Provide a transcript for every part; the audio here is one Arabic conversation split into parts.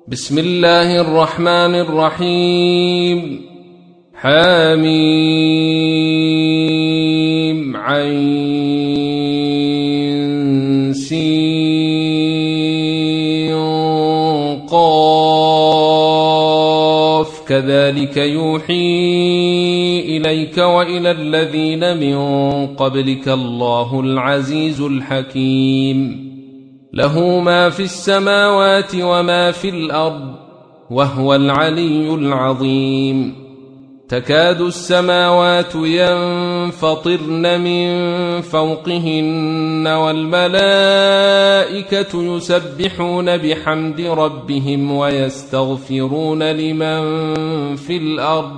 بسم الله الرحمن الرحيم. حميم عين سين قاف كذلك يوحي إليك وإلى الذين من قبلك الله العزيز الحكيم. له ما في السماوات وما في الأرض وهو العلي العظيم. تكاد السماوات ينفطرن من فوقهن والملائكة يسبحون بحمد ربهم ويستغفرون لمن في الأرض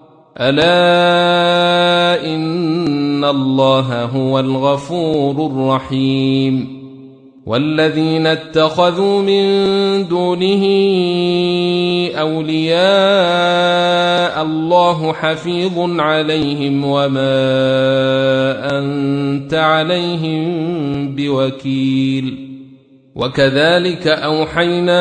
ألا إن الله هو الغفور الرحيم. والذين اتخذوا من دونه أولياء الله حفيظ عليهم وما أنت عليهم بوكيل. وكذلك أوحينا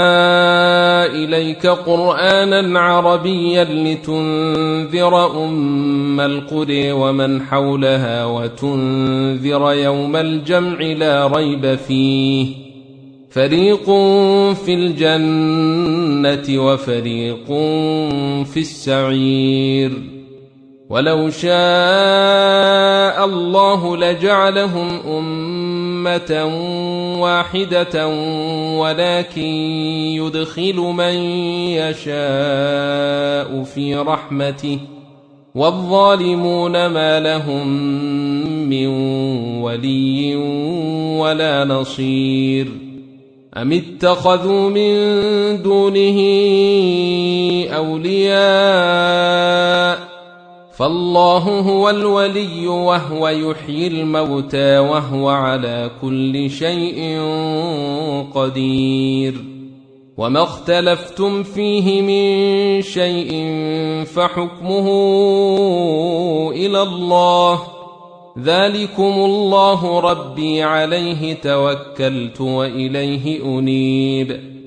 إليك قرآنا عربيا لتنذر أم القرى ومن حولها وتنذر يوم الجمع لا ريب فيه فريق في الجنة وفريق في السعير. ولو شاء الله لجعلهم أمة واحدة ولكن يدخل من يشاء في رحمته والظالمون ما لهم من ولي ولا نصير. أم اتخذوا من دونه أولياء فالله هو الولي وهو يحيي الموتى وهو على كل شيء قدير. وما اختلفتم فيه من شيء فحكمه إلى الله ذلكم الله ربي عليه توكلت وإليه أنيب.